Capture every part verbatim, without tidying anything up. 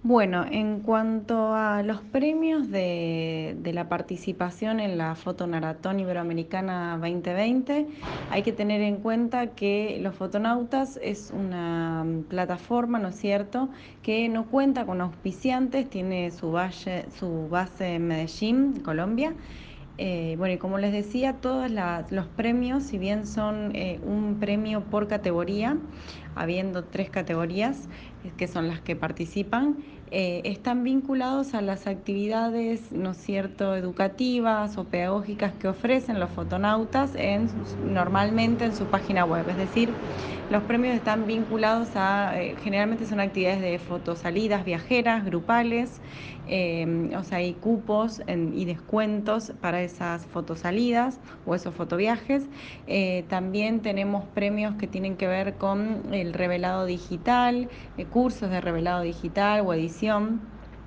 Bueno, en cuanto a los premios de, de la participación en la Fotomaratón Iberoamericana veinte veinte, hay que tener en cuenta que Los Fotonautas es una mm, plataforma, ¿no es cierto?, que no cuenta con auspiciantes, tiene su, valle- su base en Medellín, Colombia. Eh, bueno, y como les decía, todos la- los premios, si bien son eh, un premio por categoría, habiendo tres categorías, eh, que son las que participan, eh, están vinculados a las actividades, ¿no es cierto?, educativas o pedagógicas que ofrecen los fotonautas en, normalmente en su página web. Es decir, los premios están vinculados a, eh, generalmente son actividades de fotosalidas viajeras, grupales, eh, o sea, hay cupos en, y descuentos para esas fotosalidas o esos fotoviajes. Eh, también tenemos premios que tienen que ver con el revelado digital, eh, cursos de revelado digital o edición.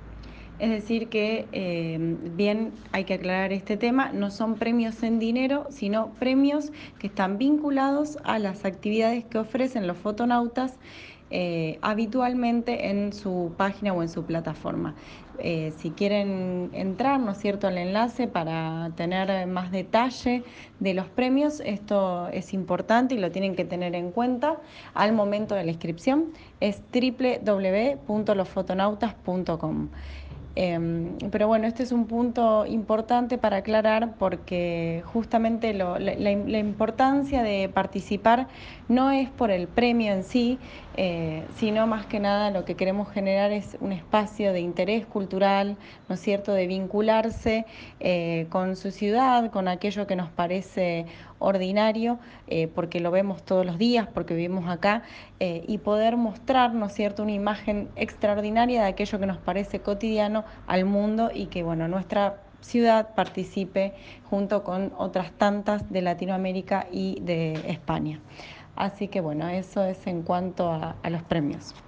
Es decir que, eh, bien hay que aclarar este tema, no son premios en dinero, sino premios que están vinculados a las actividades que ofrecen los fotonautas eh, habitualmente en su página o en su plataforma. Eh, si quieren entrar, ¿no es cierto?, al enlace para tener más detalle de los premios, esto es importante y lo tienen que tener en cuenta al momento de la inscripción, es doble u doble u doble u punto los fotonautas punto com. Eh, pero bueno, este es un punto importante para aclarar porque justamente lo, la, la, la, importancia de participar no es por el premio en sí, eh, sino más que nada lo que queremos generar es un espacio de interés cultural, ¿no es cierto?, de vincularse eh, con su ciudad, con aquello que nos parece ordinario, eh, porque lo vemos todos los días, porque vivimos acá, eh, y poder mostrar, ¿no es cierto?, una imagen extraordinaria de aquello que nos parece cotidiano al mundo y que, bueno, nuestra ciudad participe junto con otras tantas de Latinoamérica y de España. Así que, bueno, eso es en cuanto a, a los premios.